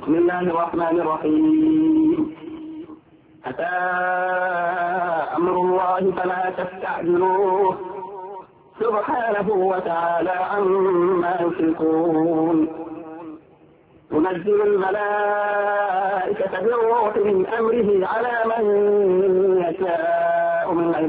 بسم الله الرحمن الرحيم. أتى أمر الله فلا تستعجلوه سبحانه وتعالى عما يشركون. ينزل الملائكة بالروح من أمره على من يشاء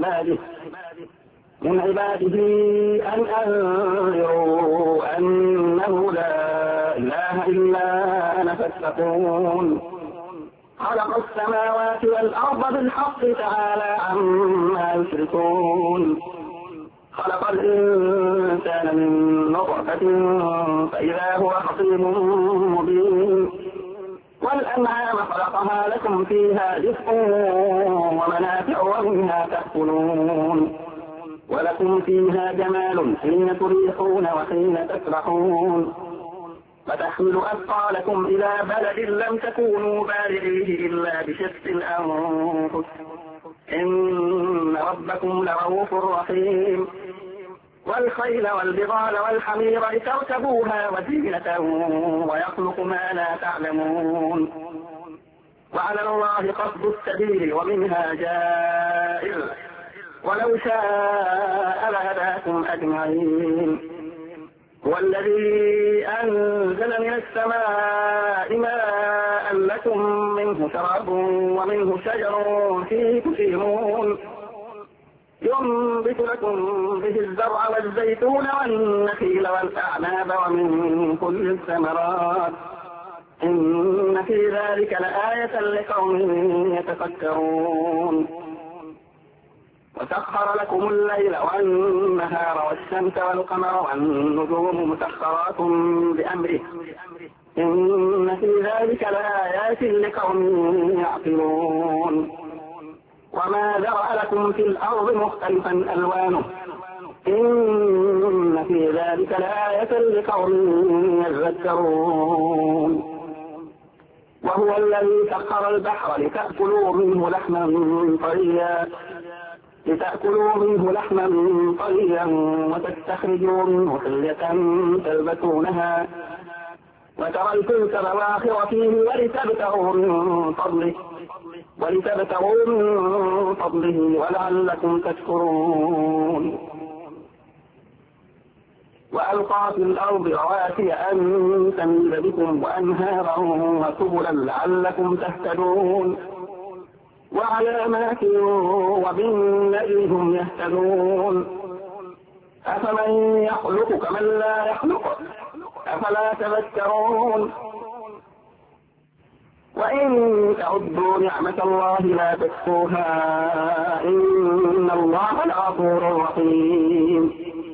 من عباده أن أنذروا أنه لا إله إلا أنا فاتقون. خلق السماوات والأرض بالحق تعالى عما يشركون. خلق الإنسان من نطفة فإذا هو خصيم مبين. والأنعام خلقها لكم فيها دفء ومنافع ومنها تأكلون ولكم فيها جمال حين تريحون وحين تسرحون فتحمل أثقالكم إلى بلد لم تكونوا بالغيه إلا بشق الأنفس إن ربكم لرؤوف رحيم. والخيل والبغال والحمير لتركبوها وزينة ويخلق ما لا تعلمون. وعلى الله قصد السبيل ومنها جائر ولو شاء لهداكم أجمعين. هو الذي أنزل من السماء ماء لكم منه شراب ومنه شجر فيه تسيمون ينبت لكم به الزرع والزيتون والنخيل والأعناب ومن كل الثمرات إن في ذلك لآية لقوم يتفكرون. وسخر لكم الليل والنهار والشمس والقمر والنجوم مسخرات بأمره إن في ذلك لآيات لقوم يعقلون. وما ذرأ لكم في الأرض مختلفا ألوانه إن في ذلك لآية لقوم يذكرون. وهو الذي سخر البحر لتأكلوا منه لحما طريا وتستخرجوا منه حلية تلبسونها وترى الفلك مواخر فيه ولتبتغوا من فضله ولعلكم تشكرون. وألقى في الأرض رواسي أن تميد بكم وأنهارا وسبلا لعلكم تهتدون وعلامات وبالنجم هم يهتدون. أفمن يخلق كمن لا يخلق أفلا تذكرون. وإن تعدوا نعمة الله لا تحصوها إن الله لغفور رحيم.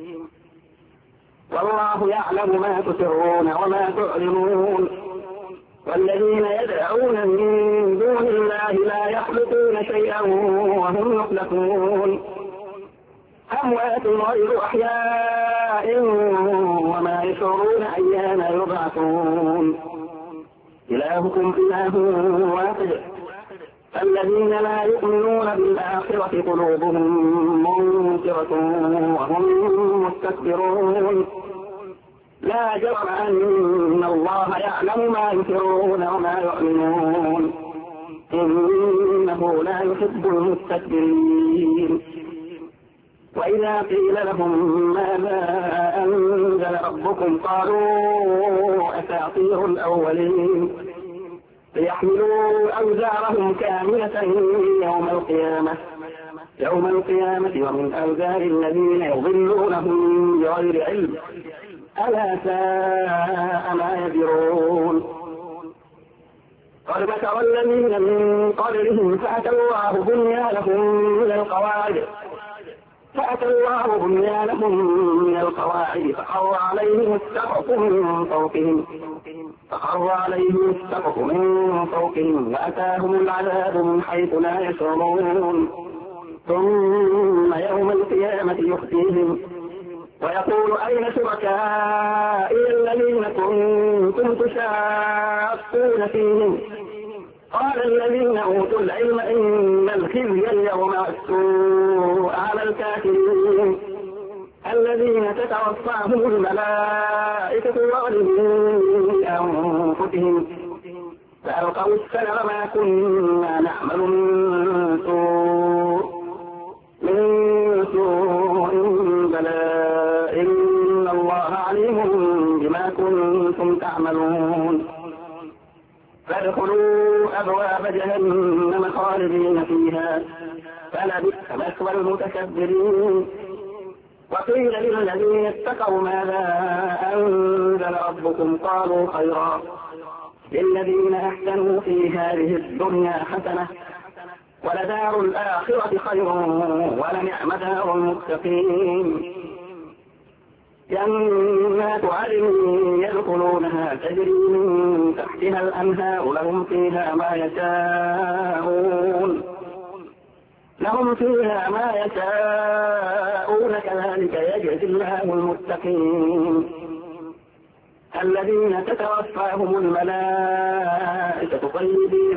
والله يعلم ما تسرون وما تعلنون. والذين يدعون من دون الله لا يخلقون شيئا وهم يخلقون أموات غير أحياء وما يشعرون أيان يبعثون. إلهكم إله واحد الذين لا يؤمنون بالآخرة قلوبهم منكرة وهم مستكبرون. لا جرم أن الله يعلم ما يسرون وما يعلنون إنه لا يحب المستكبرين. وإذا قيل لهم ماذا أنزل ربكم قالوا أساطير الأولين ليحملوا أوزارهم كاملة يوم القيامة ومن أوزار الذين يضلونهم بغير علم ألا ساء ما يزرون. قد مكر الذين من قبلهم فأتى الله بنيانهم من القواعد فخر عليهم السقف من فوقهم وأتاهم العذاب من حيث لا يشعرون. ثم يوم القيامة يخزيهم ويقول أين شركائي الذين كنتم تشاقون فيهم قال الذين أوتوا العلم إن الخزي اليوم والسوء على الكافرين الذين تتوفاهم الملائكة ظالمي أنفسهم فألقوا السلم ما كنا نعمل من سوء بلى إن الله عليم بما كنتم تعملون فادخلوا أبواب جهنم خالدين فيها فلبئس مثوى المتكبرين وقيل للذين اتقوا ماذا أنزل ربكم قالوا خيرا للذين أحسنوا في هذه الدنيا حسنة ولدار الآخرة خير ولنعم دار المتقين جنات عدن يدخلونها تجري من تحتها الأنهار لهم فيها ما يشاءون كذلك يجزي الله المتقين الذين تتوفاهم الملائكة طيبين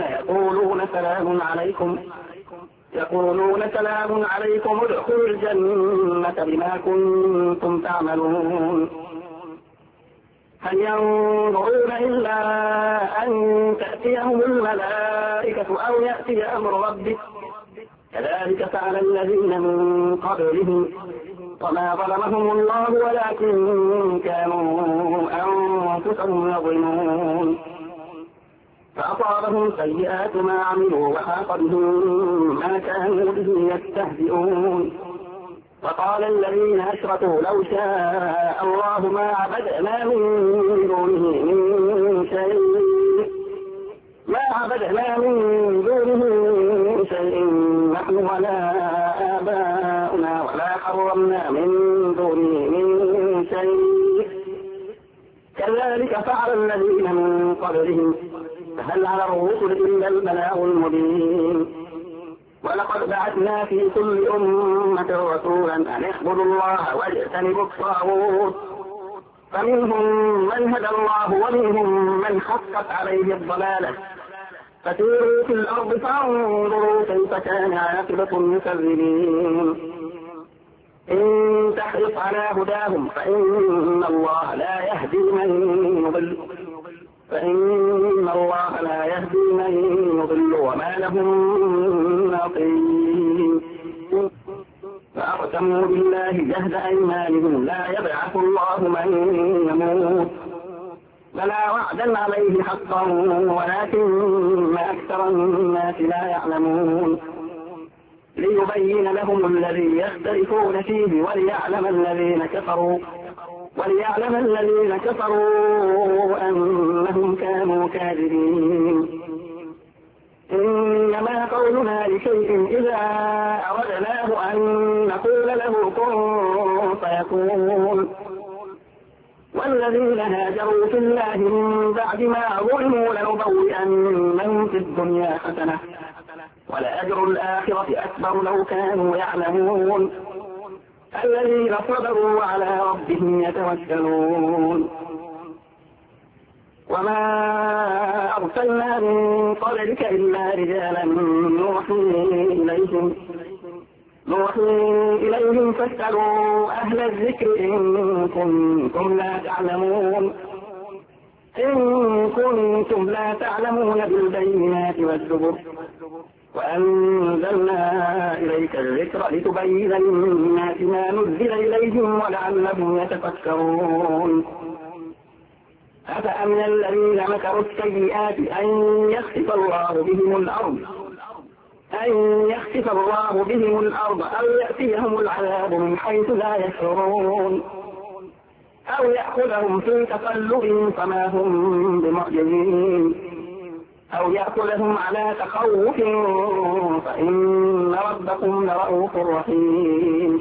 يقولون سلام عليكم ادخلوا الجنة بما كنتم تعملون هل ينظرون إلا أن تأتيهم الملائكة أو يأتي أمر ربك كذلك فعل الذين من قبلهم وما ظلمهم الله ولكن كانوا أنفسهم يظلمون فأصابهم سيئات ما عملوا وحاق بهم ما كانوا به يستهزئون وقال الذين أشركوا لو شاء الله ما عبدنا من دونه من شيء نحن ولا آباؤنا ولا حرمنا من دونه من شيء كذلك فعل الذين من قبلهم فهل على الرسل إلا البلاغ المبين ولقد بعثنا في كل أمة رسولا أن اعبدوا الله واجتنبوا الطاغوت فمنهم من هدى الله ومنهم من حقت عليه الضلالة فسيروا في الأرض فانظروا كيف كان عاقبة المكذبين إن تحرص على هداهم فإن الله لا يهدي من يضل وما لهم من ناصرين فأقسموا بالله جهد أيمانهم لا يبعث الله من يموت بلى وعدا عليه حقا ولكن أكثر الناس لا يعلمون ليبين لهم الذي يختلفون فيه وليعلم الذين كفروا أنهم كانوا كاذبين إنما قولنا لشيء إذا أردناه أن نقول له كن فيكون والذين هاجروا في الله من بعد ما ظلموا لنبوئنهم في الدنيا حسنة ولأجر الآخرة أكبر لو كانوا يعلمون الذين صبروا وعلى ربهم يتوكلون وما أرسلنا من قبلك إلا رجالا نوحي إليهم فاسألوا أهل الذكر إن كنتم لا تعلمون بالبينات والزبر وأنزلنا إليك الذكر لتبين للناس ما نزل إليهم ولعلهم يتفكرون أفأمن الذين مكروا السيئات أن يخسف الله بهم الأرض أو يأتيهم العذاب من حيث لا يشعرون أو يأخذهم في تقلبهم فما هم بمعجزين أو يأكلهم على تخوف فإن ربكم لرؤوف رحيم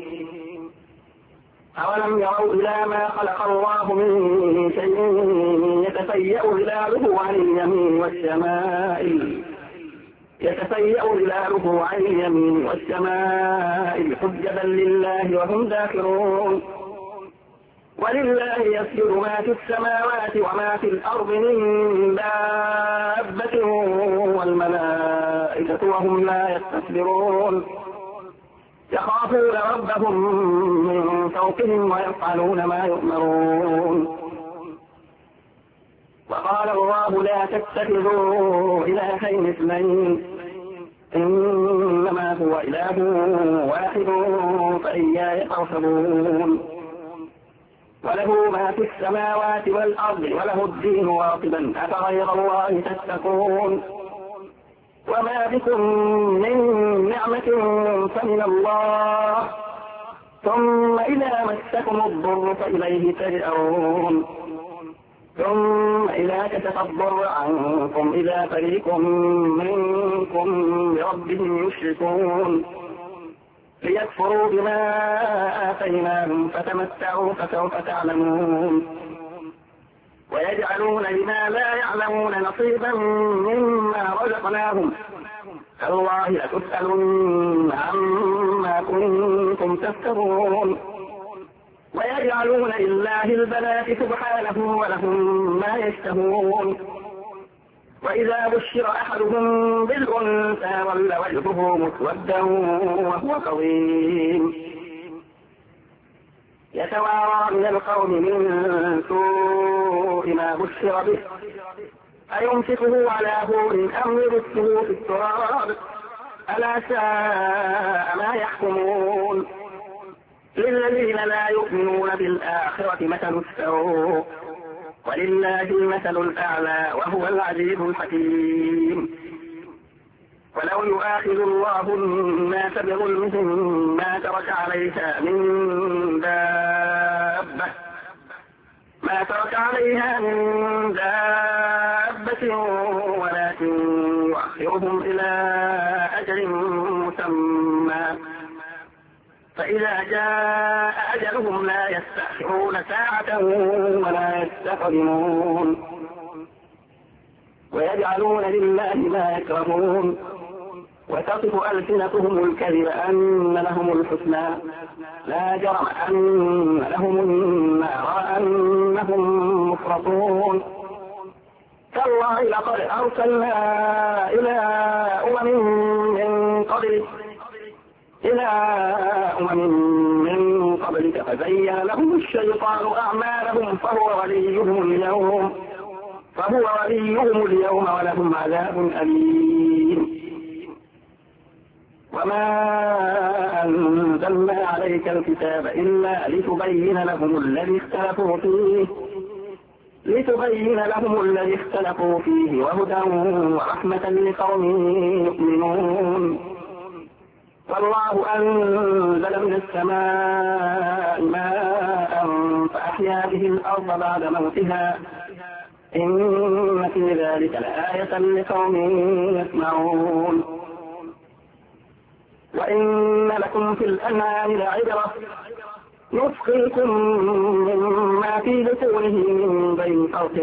أولم يروا إلى ما خلق الله من شيء يتفيأ ظلاله عن اليمين والشمائل حجبا لله وهم داخرون ولله يسجد ما في السماوات وما في الأرض من دابة والملائكة وهم لا يستكبرون يخافون ربهم من فوقهم ويفعلون ما يؤمرون وقال الله لا تتخذوا إلهين اثنين إنما هو إله واحد فإياي فارهبون وله ما في السماوات والأرض وله الدين واصبا أفغير الله تتقون وما بكم من نعمة فمن الله ثم إذا مسكم الضر فإليه تجأرون ثم إذا كشف الضر عنكم إذا فريق منكم بربهم يشركون ليكفروا بما آتيناهم فتمتعوا فسوف تعلمون ويجعلون لما لا يعلمون نصيبا مما رزقناهم تالله لتسألن عما كنتم تفترون ويجعلون لله البنات سبحانه ولهم ما يشتهون وإذا بشر أحدهم بالأنثى ظل وجهه مسودا وهو كظيم يتوارى من القوم من سوء ما بشر به أيمسكه على هون أم يدسه في التراب ألا ساء ما يحكمون للذين لا يؤمنون بالآخرة مثل السوء ولله المثل الأعلى وهو العزيز الحكيم ولو يؤاخذ الله الناس بظلمهم ما ترك عليها من دابة ولكن يؤخرهم إلى أجل مسمى فإذا جاء أجلهم لا يستأخرون ساعة ولا يستقدمون ويجعلون لله ما يكرهون وتصف ألسنتهم الكذب أن لهم الحسنى لا جرم أن لهم النار وأنهم مفرطون تالله لقد أرسلنا إلى أمم من قبلك فزين لهم الشيطان أعمالهم فهو وليهم اليوم ولهم عذاب أليم وما أنزلنا عليك الكتاب إلا لتبين لهم الذي اختلفوا فيه وهدى ورحمة لقوم يؤمنون والله أنزل من السماء ماء فأحيا به الأرض بعد موتها إن في ذلك لآية لقوم يسمعون وإن لكم في الأنعام لعبرة نسقيكم مما في بطونه من بين فرث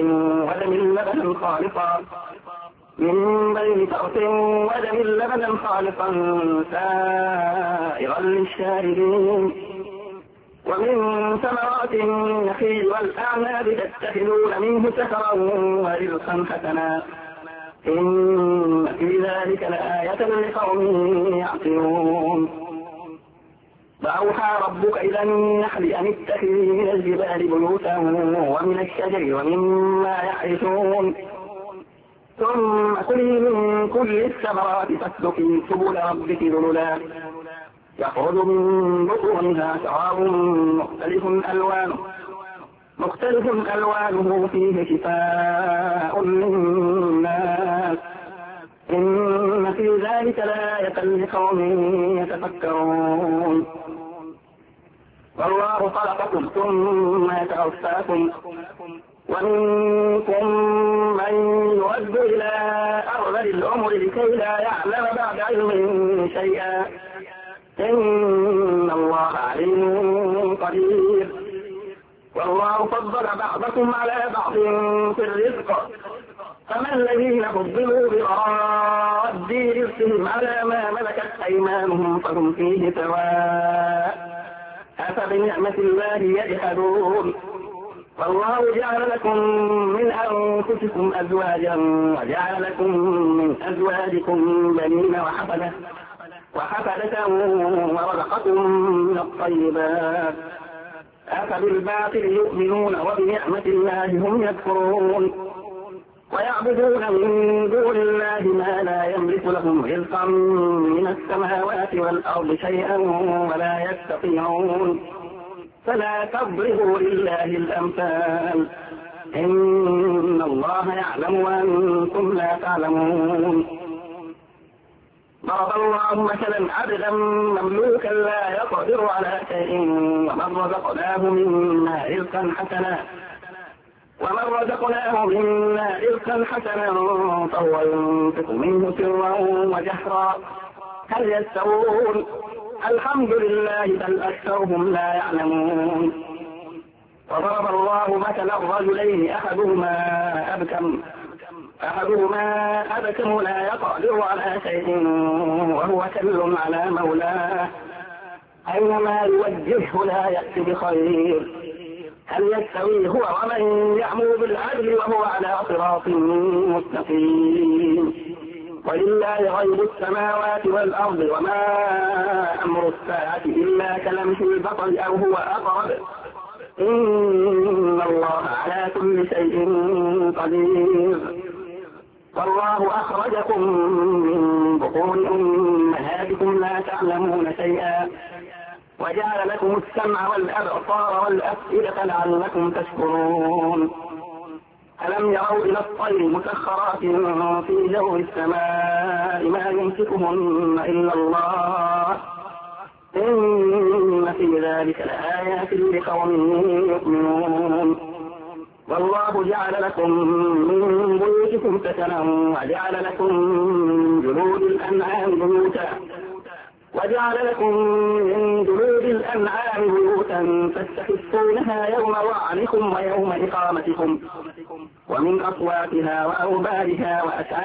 ودم خالصا سائغا للشاربين ومن ثمرات النخيل والأعناب تتخذون منه سكرا ورزقا حسنا إن في ذلك لآية لقوم يعقلون فأوحى ربك إلى النحل أن اتخذي من الجبال بيوتا ومن الشجر ومما يعرشون ثم كلي من كل الثمرات فاسلكي سبل ربك ذللا يخرج من بطونها شراب مختلف ألوانه فيه شفاء للناس إن في ذلك لآية لقوم يتفكرون والله خلقكم ثم يتوفاكم ومنكم من يرد إلى أرذل العمر لكي لا يعلم بعد علم شيئا إن الله عليم قدير والله فضل بعضكم على بعض في الرزق فما الذين فضلوا براد رزقهم على ما ملكت أيمانهم فهم فيه سواء أفبنعمة الله يجحدون والله جعل لكم من أنفسكم أزواجا وجعل لكم من أزواجكم بنين وحفدة ورزقكم من الطيبات أفبالباطل يؤمنون وبنعمة الله هم يكفرون ويعبدون من دون الله ما لا يملك لهم رزقا من السماوات والأرض شيئا ولا يستطيعون فلا تضربوا لله الأمثال إن الله يعلم وأنتم لا تعلمون. ضرب الله مثلا عبدا مملوكا لا يقدر على شيء ومن رزقناه منا رزقا حسنا فهو ينفق منه سرا وجهرا هل يستوون الحمد لله بل أكثرهم لا يعلمون. وضرب الله مثلا الرجلين أحدهما أبكم لا يقدر على شيء وهو كل على مولاه أينما يوجهه لا يأتي بخير هل يستوي هو ومن يأمر بالعدل وهو على صراط مستقيم. ولله غيب السماوات والأرض وما أمر الساعة إلا كلمح البصر أو هو أقرب إن الله على كل شيء قدير. والله أخرجكم من بطون أمهاتكم لا تعلمون شيئا وجعل لكم السمع والأبصار والأفئدة لعلكم تشكرون. ألم يروا إلى الطير مسخرات في جو السماء ما يمسكهن إلا الله إن في ذلك لآيات لقوم يؤمنون. والله جعل لكم من بيوتكم سكنا وجعل لكم من جلود الأنعام بيوتا تستخفونها يوم ظعنكم ويوم إقامتكم ومن أصواتها وأوبارها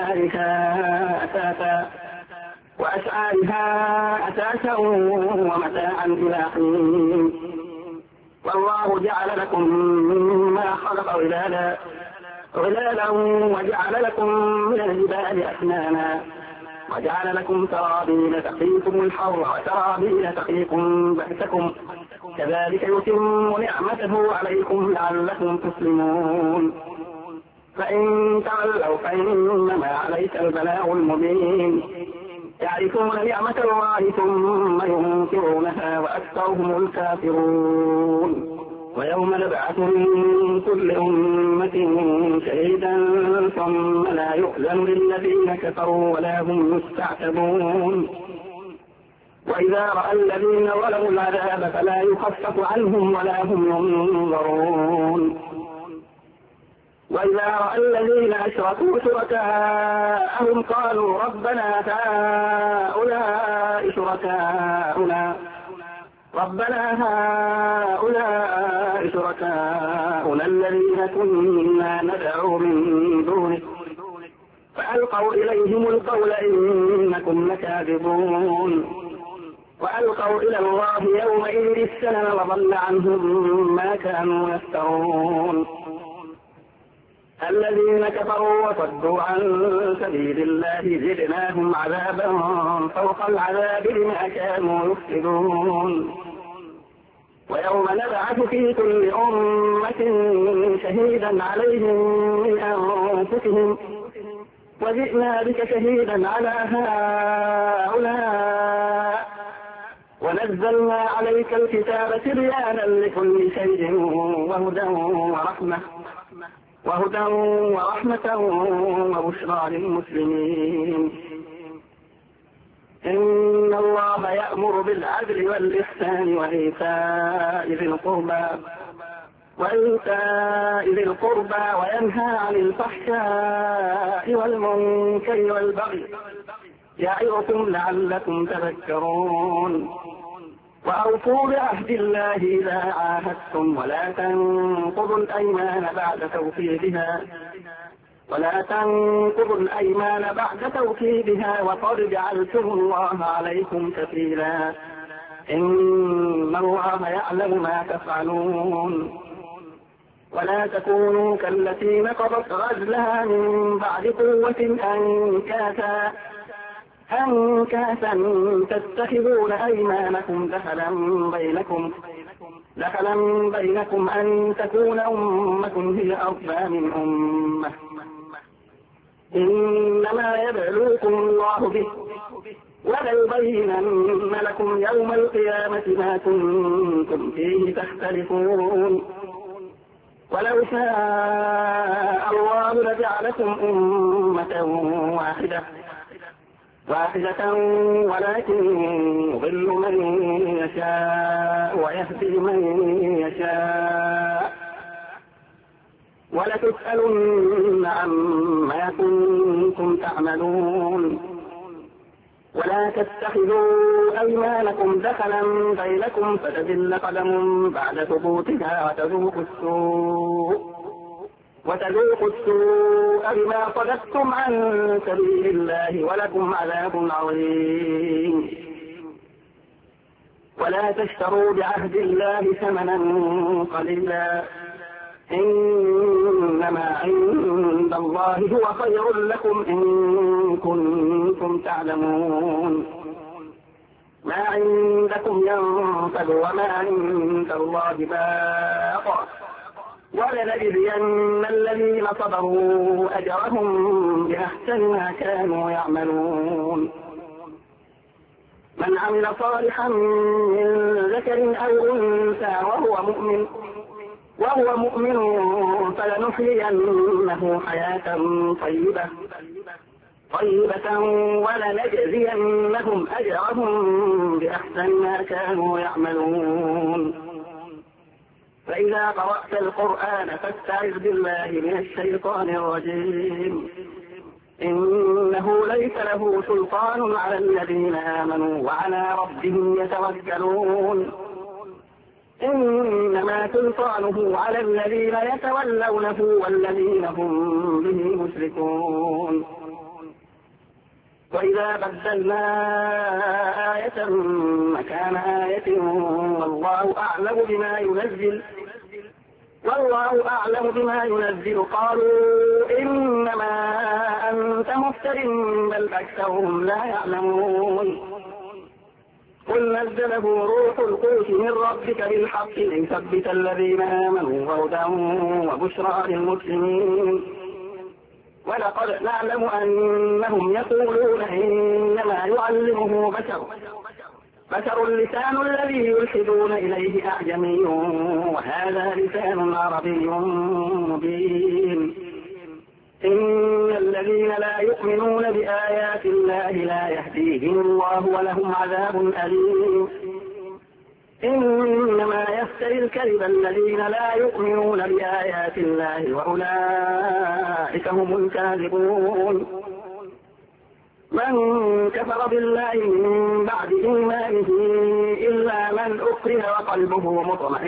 وأشعارها أساسا ومتاعا إلى حين. والله جعل لكم مما خلق ظلالا وجعل لكم من الجبال أكنانا وجعل لكم سرابيل تقيكم الحر وسرابيل تقيكم بأسكم كذلك يتم نعمته عليكم لعلكم تسلمون. فإن تولوا فإنما عليك البلاغ المبين يعرفون نعمة الله ثم ينكرونها وأكثرهم الكافرون. ويوم نبعث من كل أمة شهيدا ثم لا يؤذن للذين كفروا ولا هم يستعتبون. وإذا رأى الذين ظلموا العذاب فلا يخفف عنهم ولا هم ينظرون. وإذا رأى الذين أشركوا شركاءهم قالوا ربنا هؤلاء شركاؤنا الذين كنا ندعو من دونه فألقوا إليهم القول إنكم لكاذبون. وألقوا إلى الله يومئذ السلام وضل عنهم ما كانوا يفترون. الذين كفروا وصدوا عن سبيل الله زدناهم عذابا فوق العذاب بما كانوا يفسدون. ويوم نبعث في كل أمة شهيدا عليهم من أنفسهم وجئنا بك شهيدا على هؤلاء ونزلنا عليك الكتاب تبيانا لكل شيء وهدى ورحمة وبشرى للمسلمين. إن الله يأمر بالعدل والإحسان وإيتاء ذي القربى وينهى عن الفحشاء والمنكر والبغي يعظكم لعلكم تذكرون. وأوفوا بعهد الله إذا عاهدتم ولا تنقضوا الأيمان بعد توكيدها وقد جعلتم الله عليكم كفيلا إن الله يعلم ما تفعلون. ولا تكونوا كالتي نقضت غزلها من بعد قوة أنكاثا تتخذون أيمانكم دخلا بينكم أن تكون أمة هي أربى من أمة إنما يبلوكم الله به وليبينن لكم يوم القيامة ما كنتم فيه تختلفون. ولو شاء الله لجعلكم أمة واحدة ولكن يضل من يشاء ويهدي من يشاء ولتسألن عما كنتم تعملون. ولا تتخذوا أيمانكم دخلا بينكم فتزل قدم بعد ثبوتها وتذوقوا السوء بما صددتم عن سبيل الله ولكم عذاب عظيم. ولا تشتروا بعهد الله ثمنا قليلا إنما عند الله هو خير لكم إن كنتم تعلمون. ما عندكم ينفد وما عند الله باق ولنجزين الذين صبروا أجرهم بأحسن ما كانوا يعملون. من عمل صالحا من ذكر أو أنثى وهو مؤمن فلنحيينه حياة طيبة ولنجزينهم أجرهم بأحسن ما كانوا يعملون. فإذا قرأت القرآن فاستعذ بالله من الشيطان الرجيم إنه ليس له سلطان على الذين آمنوا وعلى ربهم يتوكلون. إنما سلطانه على الذين يتولونه والذين هم به مشركون. وإذا بدلنا آية مكان آية والله أعلم بما ينزل قالوا إنما أنت مفتر بل أكثرهم لا يعلمون. قل نزله روح القدس من ربك بالحق ليثبت الذين آمنوا وهدى وبشرى للمسلمين. ولقد نعلم أنهم يقولون إنما يعلمه بشر اللسان الذي يلحدون إليه أعجمي وهذا لسان عربي مبين. إن الذين لا يؤمنون بآيات الله لا يهديهم الله ولهم عذاب أليم. إنما يفتري الكذب الذين لا يؤمنون بآيات الله وأولئك هم الكاذبون. من كفر بالله من بعد إيمانه إلا من أكره وقلبه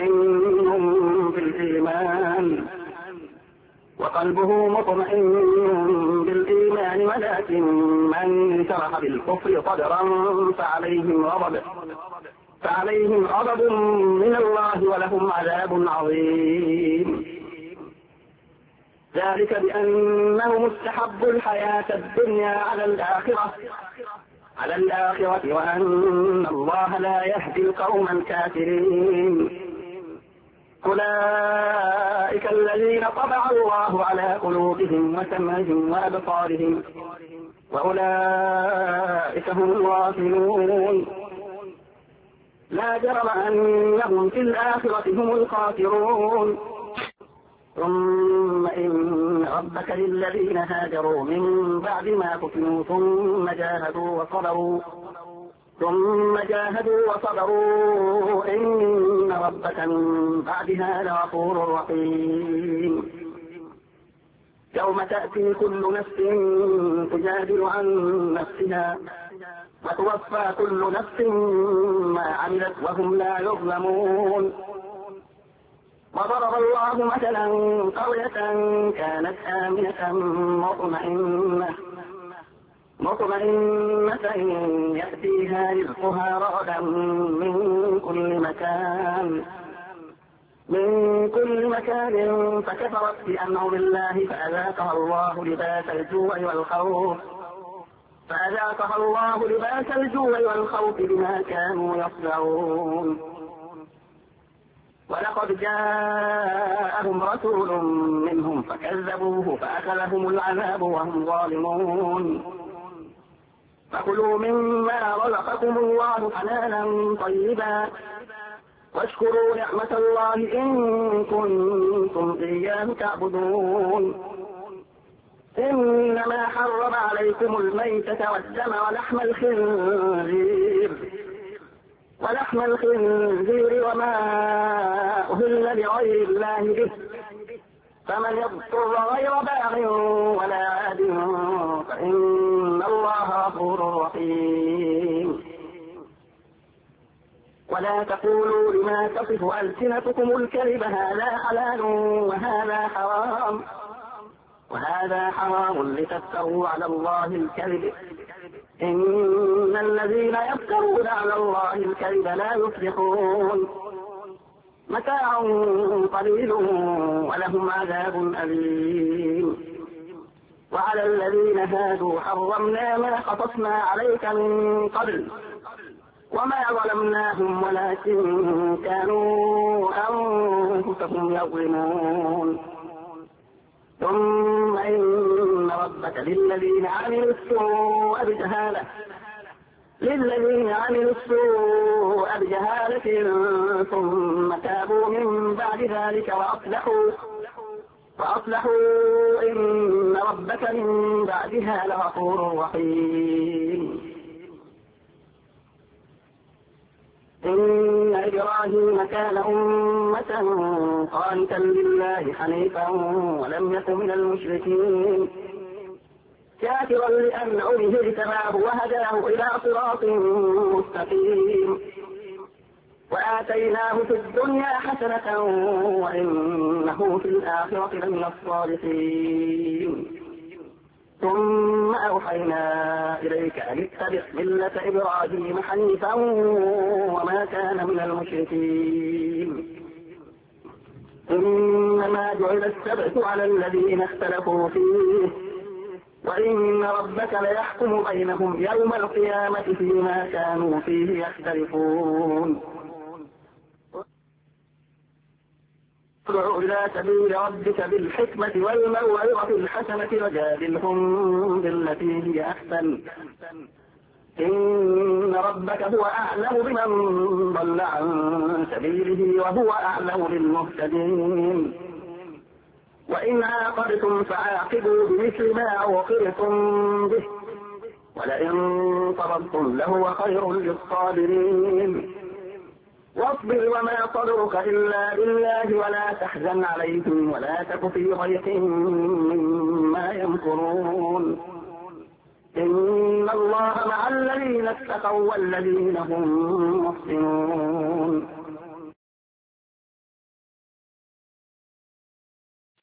مطمئن بالإيمان ولكن من شرح بالكفر صدرا فعليهم غضب من الله ولهم عذاب عظيم. ذلك بأنهم استحبوا الحياة الدنيا على الآخرة وأن الله لا يهدي القوم الكافرين. أولئك الذين طبع الله على قلوبهم وسمعهم وأبصارهم وأولئك هم الغافلون. لا جرم أنهم في الآخرة هم الخاسرون. ثم إن ربك للذين هاجروا من بعد ما فتنوا ثم جاهدوا وصبروا إن ربك من بعدها لغفور رحيم. يوم تأتي كل نفس تجادل عن نفسها وتوفى كل نفس ما عملت وهم لا يظلمون. وضرب الله مثلا قرية كانت آمنة مطمئنة يأتيها رزقها رغدا من كل مكان فكفرت بأنعم الله فأذاقها الله لباس الجوع والخوف بما كانوا يصنعون. ولقد جاءهم رسول منهم فكذبوه فأخذهم العذاب وهم ظالمون فكلوا مما رزقكم الله حلالا طيبا واشكروا نعمة الله إن كنتم إياه تعبدون إنما حرم عليكم الميتة والدم ولحم الخنزير وما أهل لغير الله به فمن يضطر غير باغ ولا عاد فإن الله غفور رحيم ولا تقولوا لما تصف ألسنتكم الكذب هذا حلال وهذا حرام لتفتروا على الله الكذب إن الذين يفترون على الله الكذب لا يفلحون متاع قليل ولهم عذاب أليم وعلى الذين هادوا حرمنا ما قصصنا عليك من قبل وما ظلمناهم ولكن كانوا أنفسهم يظلمون ثم إن ربك للذين عملوا السوء بجهالة ثم تابوا من بعد ذلك وأصلحوا إن ربك من بعدها لغفور رحيم إن إبراهيم كان أمة قانتا لله حنيفا ولم يكن من المشركين شاكرا لأنعمه اجتباه وهداه إلى صراط مستقيم وآتيناه في الدنيا حسنة وإنه في الآخرة لمن الصالحين ثم أوحينا إليك أن اتبع ملة إبراهيم حنيفا وما كان من المشركين إنما جعل السبت على الذين اختلفوا فيه وإن ربك ليحكم بينهم يوم القيامة فيما كانوا فيه يختلفون ادع إلى سبيل ربك بالحكمة والموعظة الحسنة وجادلهم بالتي هي أحسن إن ربك هو أعلم بمن ضل عن سبيله وهو أعلم بالمهتدين وإن عاقبتم فعاقبوا بمثل ما عوقبتم به ولئن صبرتم لهو خير للصابرين واصبر وما صبرك إلا بالله ولا تحزن عليهم ولا تك في ضيق مما يمكرون إن الله مع الذين اتقوا والذين هم محسنون